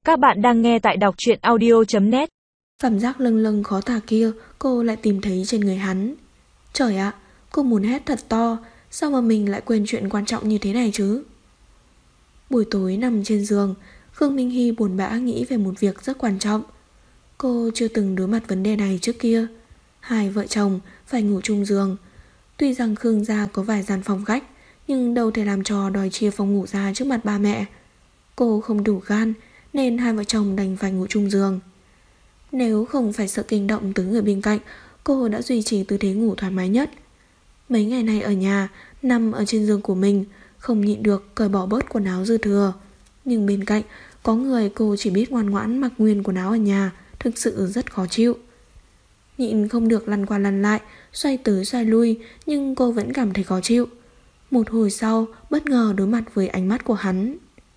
Các bạn đang nghe tại đọc truyện audio.net. Cảm giác lâng lâng khó tả kia cô lại tìm thấy trên người hắn. Trời ạ, cô muốn hét thật to. Sao mà mình lại quên chuyện quan trọng như thế này chứ? Buổi tối nằm trên giường, Khương Minh Hy buồn bã nghĩ về một việc rất quan trọng. Cô chưa từng đối mặt vấn đề này trước kia. Hai vợ chồng phải ngủ chung giường. Tuy rằng Khương gia có vài gian phòng khách, nhưng đâu thể làm trò đòi chia phòng ngủ ra trước mặt ba mẹ. Cô không đủ gan nên hai vợ chồng đành phải ngủ chung giường. Nếu không phải sợ kinh động tới người bên cạnh, cô đã duy trì tư thế ngủ thoải mái nhất. Mấy ngày này ở nhà, nằm ở trên giường của mình, không nhịn được cởi bỏ bớt quần áo dư thừa. Nhưng bên cạnh có người cô chỉ biết ngoan ngoãn mặc nguyên quần áo ở nhà, thực sự rất khó chịu. Nhịn không được lăn qua lăn lại, xoay tới xoay lui, nhưng cô vẫn cảm thấy khó chịu. Một hồi sau, bất ngờ đối mặt với ánh mắt của hắn.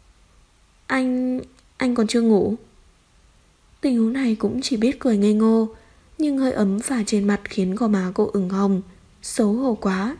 Anh còn chưa ngủ? Tình huống này cũng chỉ biết cười ngây ngô, nhưng hơi ấm phả trên mặt khiến gò má cô ửng hồng, xấu hổ quá.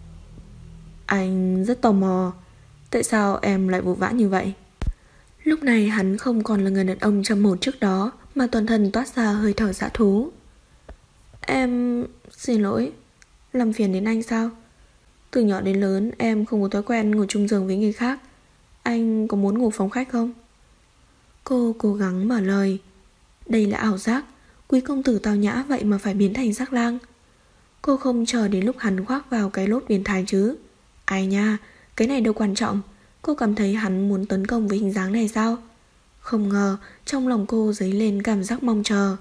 Anh rất tò mò, tại sao em lại vội vã như vậy? Lúc này hắn không còn là người đàn ông trầm một trước đó, mà toàn thân toát ra hơi thở dã thú. Em xin lỗi, làm phiền đến anh sao? Từ nhỏ đến lớn em không có thói quen ngủ chung giường với người khác. Anh có muốn ngủ phòng khách không? Cô cố gắng mở lời. Đây là ảo giác, quý công tử tao nhã vậy mà phải biến thành sắc lang. Cô không chờ đến lúc hắn khoác vào cái lốt biến thái chứ. Ai nha, cái này đâu quan trọng. Cô cảm thấy hắn muốn tấn công với hình dáng này sao? Không ngờ trong lòng cô dấy lên cảm giác mong chờ.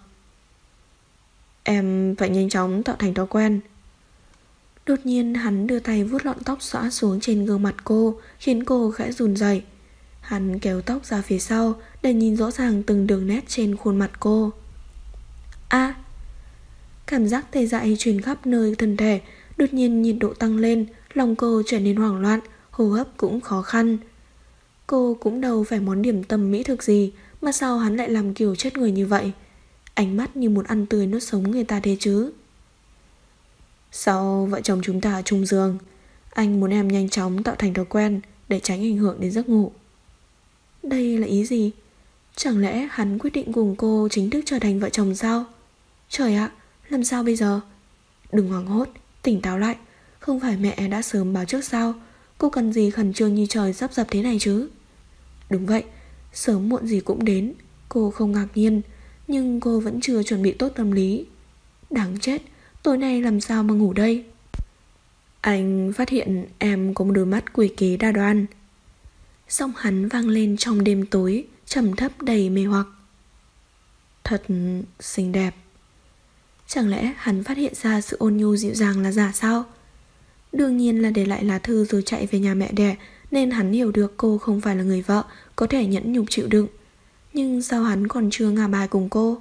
Em phải nhanh chóng tạo thành thói quen. Đột nhiên hắn đưa tay vuốt lọn tóc xõa xuống trên gương mặt cô, khiến cô khẽ run rẩy. Hắn kéo tóc ra phía sau để nhìn rõ ràng từng đường nét trên khuôn mặt cô. Cảm giác tê dại truyền khắp nơi thân thể. Đột nhiên nhiệt độ tăng lên, lòng cô trở nên hoảng loạn, hô hấp cũng khó khăn. Cô cũng đâu phải món điểm tâm mỹ thực gì, mà sao hắn lại làm kiểu chết người như vậy? Ánh mắt như muốn ăn tươi nuốt sống người ta thế chứ. Sau vợ chồng chúng ta chung giường, anh muốn em nhanh chóng tạo thành thói quen để tránh ảnh hưởng đến giấc ngủ. Đây là ý gì? Chẳng lẽ hắn quyết định cùng cô chính thức trở thành vợ chồng sao? Trời ạ, làm sao bây giờ? Đừng hoảng hốt, tỉnh táo lại. Không phải mẹ đã sớm báo trước sao? Cô cần gì khẩn trương như trời sắp dập thế này chứ? Đúng vậy, sớm muộn gì cũng đến. Cô không ngạc nhiên, nhưng cô vẫn chưa chuẩn bị tốt tâm lý. Đáng chết, tối nay làm sao mà ngủ đây? Anh phát hiện em có một đôi mắt quỷ kế đa đoan. Giọng hắn vang lên trong đêm tối, trầm thấp đầy mê hoặc. Thật xinh đẹp. Chẳng lẽ hắn phát hiện ra sự ôn nhu dịu dàng là giả sao? Đương nhiên là để lại lá thư rồi chạy về nhà mẹ đẻ, nên hắn hiểu được cô không phải là người vợ có thể nhẫn nhục chịu đựng. Nhưng sao hắn còn chưa ngả bài cùng cô?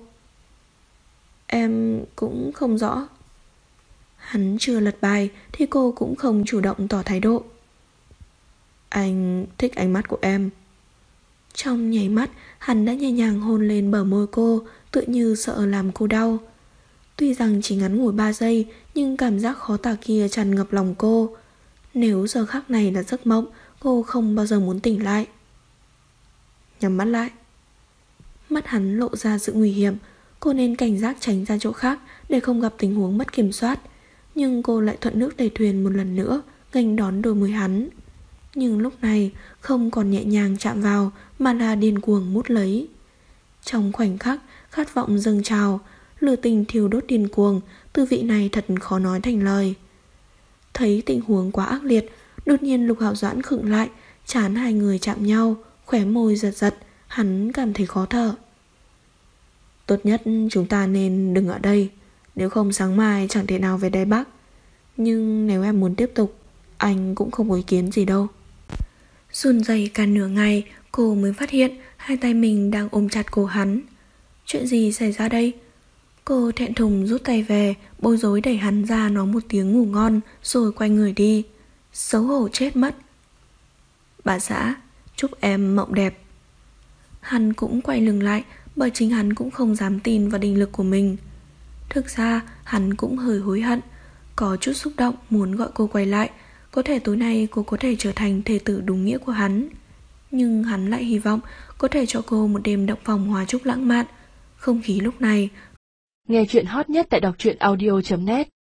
Em cũng không rõ. Hắn chưa lật bài thì cô cũng không chủ động tỏ thái độ. Anh thích ánh mắt của em. Trong nháy mắt, hắn đã nhẹ nhàng hôn lên bờ môi cô, tựa như sợ làm cô đau. Tuy rằng chỉ ngắn ngủi 3 giây, nhưng cảm giác khó tả kia tràn ngập lòng cô. Nếu giờ khắc này là giấc mộng, cô không bao giờ muốn tỉnh lại. Nhắm mắt lại. Mắt hắn lộ ra sự nguy hiểm. Cô nên cảnh giác tránh ra chỗ khác để không gặp tình huống mất kiểm soát. Nhưng cô lại thuận nước đẩy thuyền một lần nữa, nghênh đón đôi môi hắn. Nhưng lúc này không còn nhẹ nhàng chạm vào, mà là điên cuồng mút lấy. Trong khoảnh khắc, khát vọng dâng trào, lửa tình thiêu đốt điên cuồng, tư vị này thật khó nói thành lời. Thấy tình huống quá ác liệt, đột nhiên Lục Hạo Doãn khựng lại, trán hai người chạm nhau, khóe môi giật giật, hắn cảm thấy khó thở. Tốt nhất chúng ta nên đừng ở đây, nếu không sáng mai chẳng thể nào về Đài Bắc. Nhưng nếu em muốn tiếp tục, anh cũng không có ý kiến gì đâu. Run rẩy cả nửa ngày, cô mới phát hiện hai tay mình đang ôm chặt cổ hắn. Chuyện gì xảy ra đây? Cô thẹn thùng rút tay về, bối rối đẩy hắn ra nói một tiếng ngủ ngon, rồi quay người đi. Xấu hổ chết mất. Bà xã, chúc em mộng đẹp. Hắn cũng quay lưng lại, bởi chính hắn cũng không dám tin vào định lực của mình. Thực ra hắn cũng hơi hối hận, có chút xúc động muốn gọi cô quay lại. Có thể tối nay cô có thể trở thành thê tử đúng nghĩa của hắn. Nhưng hắn lại hy vọng có thể cho cô một đêm động phòng hòa chúc lãng mạn. Không khí lúc này. Nghe chuyện hot nhất tại đọc truyện audio.net